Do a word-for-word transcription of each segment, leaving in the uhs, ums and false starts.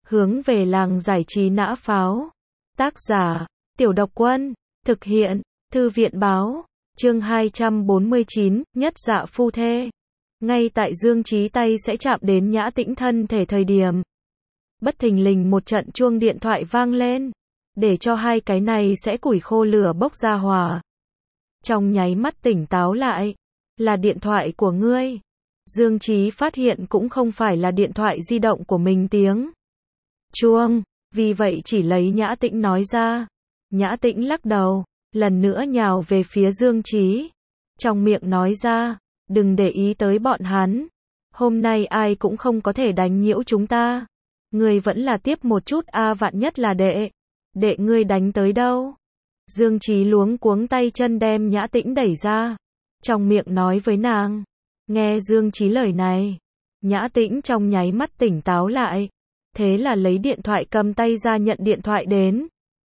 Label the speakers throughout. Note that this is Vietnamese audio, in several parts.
Speaker 1: hướng về làng giải trí nã pháo. Tác giả, Tiểu Độc Quân, thực hiện, Thư viện Báo, chương hai trăm bốn mươi chín, nhất dạ phu thê. Ngay tại Dương Chí tay sẽ chạm đến Nhã Tĩnh thân thể thời điểm, bất thình lình một trận chuông điện thoại vang lên, để cho hai cái này sẽ củi khô lửa bốc ra hỏa. Trong nháy mắt tỉnh táo lại, là điện thoại của ngươi. Dương Chí phát hiện cũng không phải là điện thoại di động của mình tiếng chuông, vì vậy chỉ lấy Nhã Tĩnh nói ra. Nhã Tĩnh lắc đầu, lần nữa nhào về phía Dương Chí, trong miệng nói ra, đừng để ý tới bọn hắn, hôm nay ai cũng không có thể đánh nhiễu chúng ta. Ngươi vẫn là tiếp một chút a, vạn nhất là đệ, đệ ngươi đánh tới đâu. Dương Chí luống cuống tay chân đem Nhã Tĩnh đẩy ra, trong miệng nói với nàng. Nghe Dương Chí lời này, Nhã Tĩnh trong nháy mắt tỉnh táo lại, thế là lấy điện thoại cầm tay ra nhận điện thoại đến.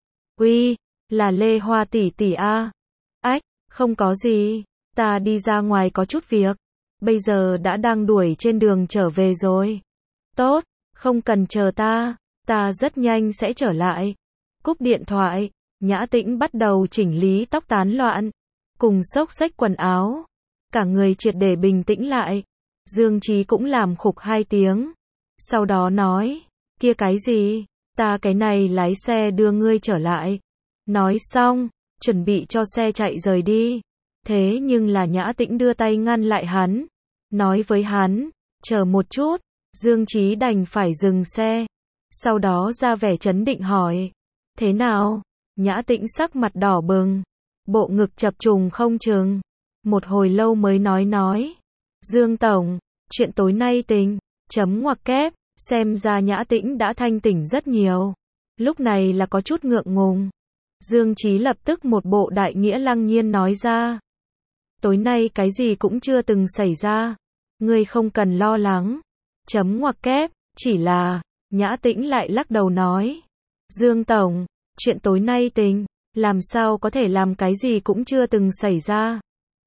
Speaker 1: Uy, là Lê Hoa tỷ tỷ a. Ách, không có gì, ta đi ra ngoài có chút việc, bây giờ đã đang đuổi trên đường trở về rồi. Tốt, không cần chờ ta, ta rất nhanh sẽ trở lại. Cúp điện thoại, Nhã Tĩnh bắt đầu chỉnh lý tóc tán loạn, cùng xốc xách quần áo, cả người triệt để bình tĩnh lại. Dương Chí cũng làm khục hai tiếng, sau đó nói, kia cái gì, ta cái này lái xe đưa ngươi trở lại. Nói xong, chuẩn bị cho xe chạy rời đi. Thế nhưng là Nhã Tĩnh đưa tay ngăn lại hắn, nói với hắn, chờ một chút. Dương Chí đành phải dừng xe, sau đó ra vẻ trấn định hỏi, thế nào? Nhã Tĩnh sắc mặt đỏ bừng, bộ ngực chập trùng không chừng, một hồi lâu mới nói nói, Dương tổng, chuyện tối nay tình, chấm ngoặc kép, xem ra Nhã Tĩnh đã thanh tỉnh rất nhiều, lúc này là có chút ngượng ngùng. Dương Chí lập tức một bộ đại nghĩa lăng nhiên nói ra, tối nay cái gì cũng chưa từng xảy ra, ngươi không cần lo lắng. Chấm ngoặc kép, chỉ là, Nhã Tĩnh lại lắc đầu nói, Dương tổng, chuyện tối nay tình, làm sao có thể làm cái gì cũng chưa từng xảy ra.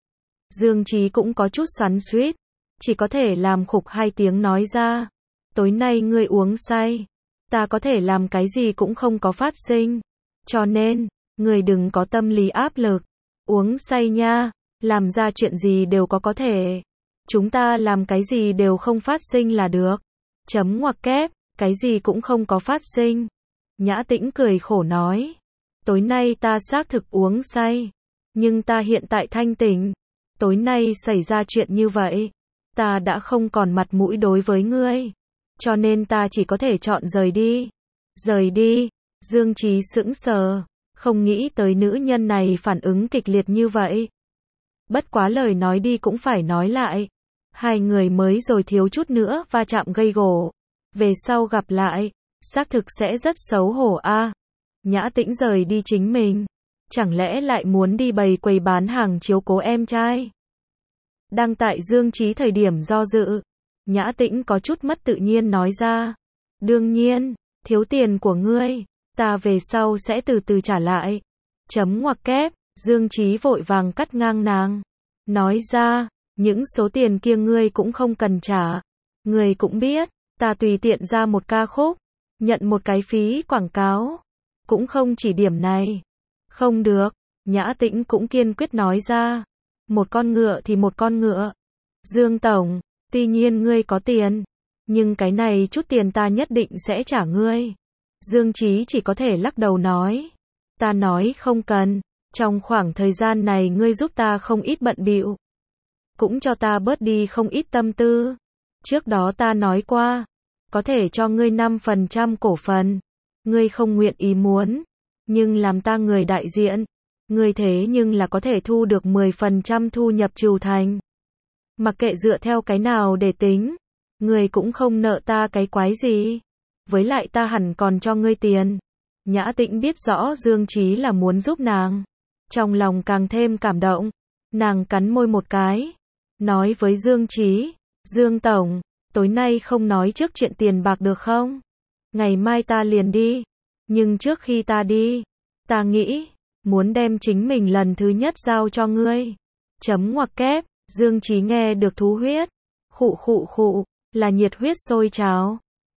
Speaker 1: Dương Chí cũng có chút xoắn xuýt, chỉ có thể làm khục hai tiếng nói ra, tối nay ngươi uống say, ta có thể làm cái gì cũng không có phát sinh, cho nên, ngươi đừng có tâm lý áp lực, uống say nha, làm ra chuyện gì đều có có thể. Chúng ta làm cái gì đều không phát sinh là được. Chấm ngoặc kép, cái gì cũng không có phát sinh. Nhã Tĩnh cười khổ nói, tối nay ta xác thực uống say, nhưng ta hiện tại thanh tỉnh. Tối nay xảy ra chuyện như vậy, ta đã không còn mặt mũi đối với ngươi, cho nên ta chỉ có thể chọn rời đi. Rời đi? Dương Chí sững sờ, không nghĩ tới nữ nhân này phản ứng kịch liệt như vậy. Bất quá lời nói đi cũng phải nói lại, hai người mới rồi thiếu chút nữa va chạm gây gổ, về sau gặp lại, xác thực sẽ rất xấu hổ a. À, Nhã Tĩnh rời đi chính mình, chẳng lẽ lại muốn đi bày quầy bán hàng chiếu cố em trai? Đang tại Dương Chí thời điểm do dự, Nhã Tĩnh có chút mất tự nhiên nói ra, đương nhiên, thiếu tiền của ngươi, ta về sau sẽ từ từ trả lại. Chấm ngoặc kép, Dương Chí vội vàng cắt ngang nàng, nói ra, những số tiền kia ngươi cũng không cần trả. Ngươi cũng biết, ta tùy tiện ra một ca khúc, nhận một cái phí quảng cáo, cũng không chỉ điểm này. Không được, Nhã Tĩnh cũng kiên quyết nói ra, một con ngựa thì một con ngựa. Dương tổng, tuy nhiên ngươi có tiền, nhưng cái này chút tiền ta nhất định sẽ trả ngươi. Dương Chí chỉ có thể lắc đầu nói, ta nói không cần, trong khoảng thời gian này ngươi giúp ta không ít bận bịu, cũng cho ta bớt đi không ít tâm tư. Trước đó ta nói qua, có thể cho ngươi năm phần trăm cổ phần, ngươi không nguyện ý muốn, nhưng làm ta người đại diện, ngươi thế nhưng là có thể thu được mười phần trăm thu nhập trù thành. Mặc kệ dựa theo cái nào để tính, ngươi cũng không nợ ta cái quái gì, với lại ta hẳn còn cho ngươi tiền. Nhã Tĩnh biết rõ Dương Chí là muốn giúp nàng, trong lòng càng thêm cảm động, nàng cắn môi một cái, nói với Dương Chí, Dương tổng, tối nay không nói trước chuyện tiền bạc được không? Ngày mai ta liền đi, nhưng trước khi ta đi, ta nghĩ, muốn đem chính mình lần thứ nhất giao cho ngươi. Chấm ngoặc kép, Dương Chí nghe được thú huyết, khụ khụ khụ, là nhiệt huyết sôi trào.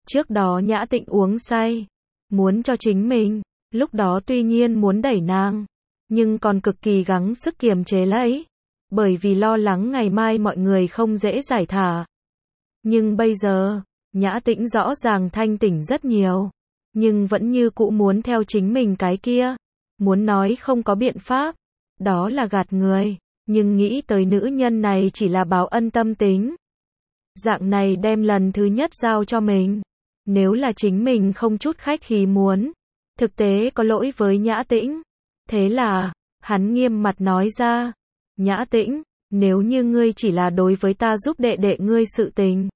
Speaker 1: Trước đó Nhã Tĩnh uống say, muốn cho chính mình, lúc đó tuy nhiên muốn đẩy nàng, nhưng còn cực kỳ gắng sức kiềm chế lấy, bởi vì lo lắng ngày mai mọi người không dễ giải thả. Nhưng bây giờ, Nhã Tĩnh rõ ràng thanh tỉnh rất nhiều, nhưng vẫn như cũ muốn theo chính mình cái kia, muốn nói không có biện pháp, đó là gạt người, nhưng nghĩ tới nữ nhân này chỉ là báo ân tâm tính. Dạng này đem lần thứ nhất giao cho mình, nếu là chính mình không chút khách khí muốn, thực tế có lỗi với Nhã Tĩnh. Thế là, hắn nghiêm mặt nói ra, Nhã Tĩnh, nếu như ngươi chỉ là đối với ta giúp đệ đệ ngươi sự tình,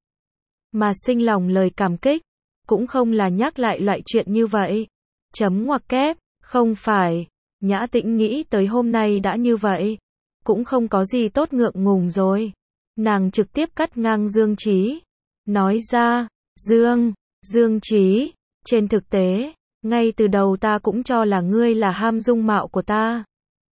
Speaker 1: mà sinh lòng lời cảm kích, cũng không là nhắc lại loại chuyện như vậy. Chấm ngoặc kép, không phải, Nhã Tĩnh nghĩ tới hôm nay đã như vậy, cũng không có gì tốt ngượng ngùng rồi. Nàng trực tiếp cắt ngang Dương Chí, nói ra, Dương, Dương Chí, trên thực tế, ngay từ đầu ta cũng cho là ngươi là ham dung mạo của ta,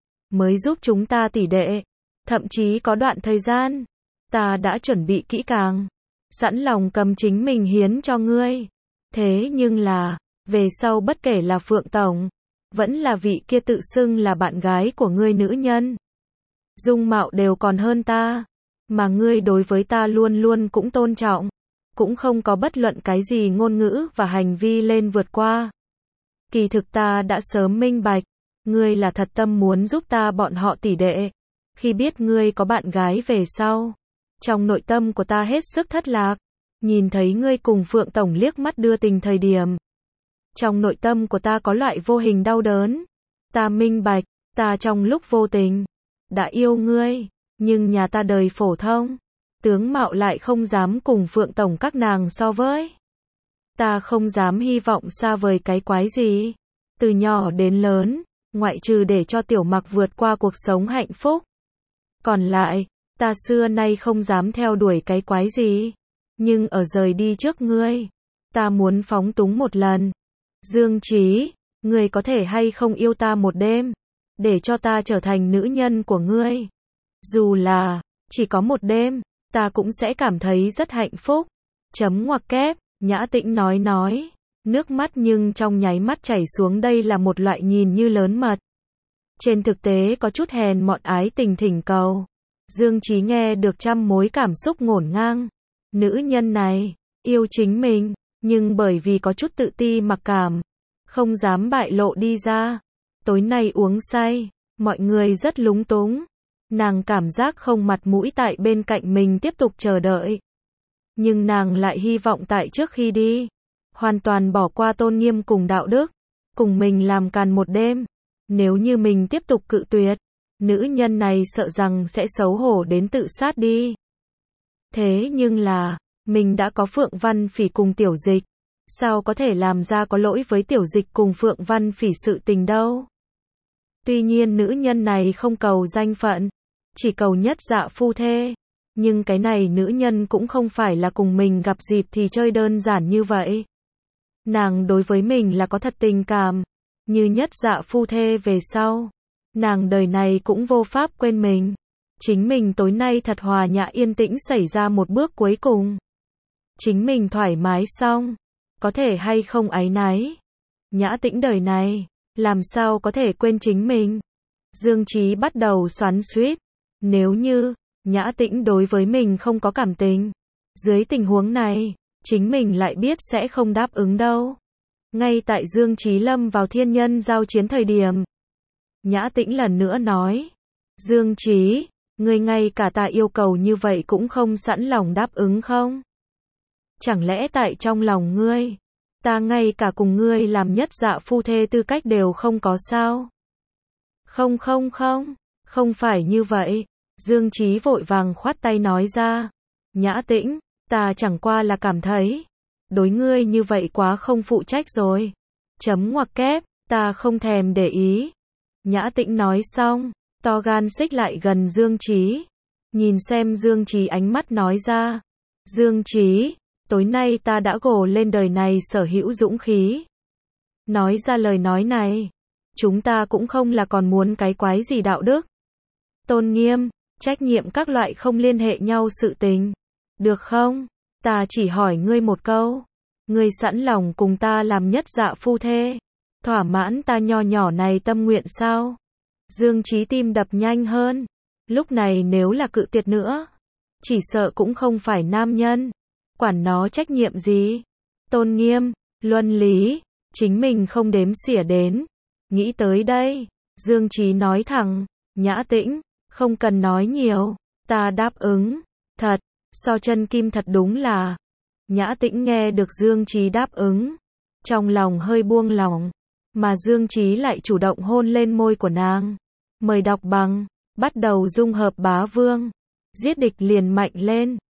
Speaker 1: mới giúp chúng ta tỷ đệ, thậm chí có đoạn thời gian, ta đã chuẩn bị kỹ càng, sẵn lòng cầm chính mình hiến cho ngươi. Thế nhưng là, về sau bất kể là Phượng Tổng, vẫn là vị kia tự xưng là bạn gái của ngươi nữ nhân, dung mạo đều còn hơn ta, mà ngươi đối với ta luôn luôn cũng tôn trọng, cũng không có bất luận cái gì ngôn ngữ và hành vi lên vượt qua. Kỳ thực ta đã sớm minh bạch, ngươi là thật tâm muốn giúp ta bọn họ tỷ đệ. Khi biết ngươi có bạn gái về sau, trong nội tâm của ta hết sức thất lạc, nhìn thấy ngươi cùng Phượng Tổng liếc mắt đưa tình thời điểm, trong nội tâm của ta có loại vô hình đau đớn. Ta minh bạch, ta trong lúc vô tình đã yêu ngươi, nhưng nhà ta đời phổ thông, tướng mạo lại không dám cùng Phượng Tổng các nàng so với. Ta không dám hy vọng xa vời cái quái gì. Từ nhỏ đến lớn, ngoại trừ để cho Tiểu Mặc vượt qua cuộc sống hạnh phúc, còn lại, ta xưa nay không dám theo đuổi cái quái gì. Nhưng ở rời đi trước ngươi, ta muốn phóng túng một lần. Dương Chí, ngươi có thể hay không yêu ta một đêm, để cho ta trở thành nữ nhân của ngươi. Dù là, chỉ có một đêm, ta cũng sẽ cảm thấy rất hạnh phúc. Chấm ngoặc kép, Nhã Tĩnh nói nói, nước mắt nhưng trong nháy mắt chảy xuống. Đây là một loại nhìn như lớn mật, trên thực tế có chút hèn mọn ái tình thỉnh cầu. Dương Chí nghe được trăm mối cảm xúc ngổn ngang. Nữ nhân này, yêu chính mình, nhưng bởi vì có chút tự ti mặc cảm, không dám bại lộ đi ra. Tối nay uống say, mọi người rất lúng túng. Nàng cảm giác không mặt mũi tại bên cạnh mình tiếp tục chờ đợi. Nhưng nàng lại hy vọng tại trước khi đi, hoàn toàn bỏ qua tôn nghiêm cùng đạo đức, cùng mình làm càn một đêm. Nếu như mình tiếp tục cự tuyệt, nữ nhân này sợ rằng sẽ xấu hổ đến tự sát đi. Thế nhưng là, mình đã có Phượng Văn Phỉ cùng Tiểu Dịch, sao có thể làm ra có lỗi với Tiểu Dịch cùng Phượng Văn Phỉ sự tình đâu. Tuy nhiên nữ nhân này không cầu danh phận, chỉ cầu nhất dạ phu thê. Nhưng cái này nữ nhân cũng không phải là cùng mình gặp dịp thì chơi đơn giản như vậy. Nàng đối với mình là có thật tình cảm, như nhất dạ phu thê về sau. Nàng đời này cũng vô pháp quên mình. Chính mình tối nay thật hòa nhã yên tĩnh xảy ra một bước cuối cùng. Chính mình thoải mái xong, có thể hay không áy náy. Nhã Tĩnh đời này, làm sao có thể quên chính mình. Dương Chí bắt đầu xoắn xuýt. Nếu như Nhã Tĩnh đối với mình không có cảm tình, dưới tình huống này, chính mình lại biết sẽ không đáp ứng đâu. Ngay tại Dương Chí lâm vào thiên nhân giao chiến thời điểm, Nhã Tĩnh lần nữa nói, Dương Chí, ngươi ngay cả ta yêu cầu như vậy cũng không sẵn lòng đáp ứng không? Chẳng lẽ tại trong lòng ngươi, ta ngay cả cùng ngươi làm nhất dạ phu thê tư cách đều không có sao? Không không không, không phải như vậy. Dương Chí vội vàng khoát tay nói ra, Nhã Tĩnh, ta chẳng qua là cảm thấy, đối ngươi như vậy quá không phụ trách rồi. Chấm ngoặc kép, ta không thèm để ý. Nhã Tĩnh nói xong, to gan xích lại gần Dương Chí, nhìn xem Dương Chí ánh mắt nói ra, Dương Chí, tối nay ta đã gồ lên đời này sở hữu dũng khí. Nói ra lời nói này, chúng ta cũng không là còn muốn cái quái gì đạo đức, tôn nghiêm, trách nhiệm các loại không liên hệ nhau sự tình. Được không? Ta chỉ hỏi ngươi một câu. Ngươi sẵn lòng cùng ta làm nhất dạ phu thê, thỏa mãn ta nho nhỏ này tâm nguyện sao? Dương Chí tim đập nhanh hơn, lúc này nếu là cự tuyệt nữa, chỉ sợ cũng không phải nam nhân, quản nó trách nhiệm gì, tôn nghiêm, luân lý, chính mình không đếm xỉa đến. Nghĩ tới đây, Dương Chí nói thẳng, Nhã Tĩnh, không cần nói nhiều, ta đáp ứng, thật, so chân kim thật đúng là. Nhã Tĩnh nghe được Dương Chí đáp ứng, trong lòng hơi buông lỏng, mà Dương Chí lại chủ động hôn lên môi của nàng. Mời đọc bằng, bắt đầu dung hợp bá vương, giết địch liền mạnh lên.